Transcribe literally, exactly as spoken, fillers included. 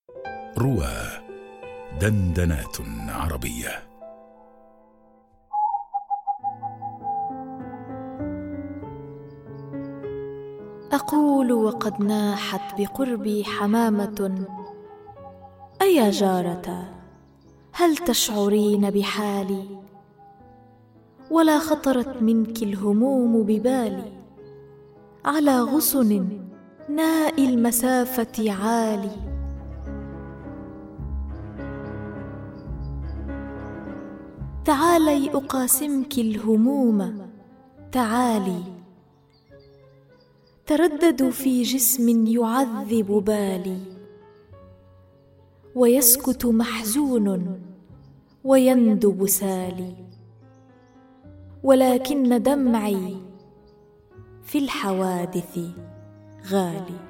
روى دندنات عربية. أقول وقد ناحت بقربي حمامة: أيا جارة، هل تشعرين بحالي؟ ولا خطرت منك الهموم ببالي، على غصن ناء المسافة عالي. تعالي أقاسمك الهموم، تعالي. تردد في جسم يعذب بالي، ويسكت محزون ويندب سالي، ولكن دمعي في الحوادث غالي.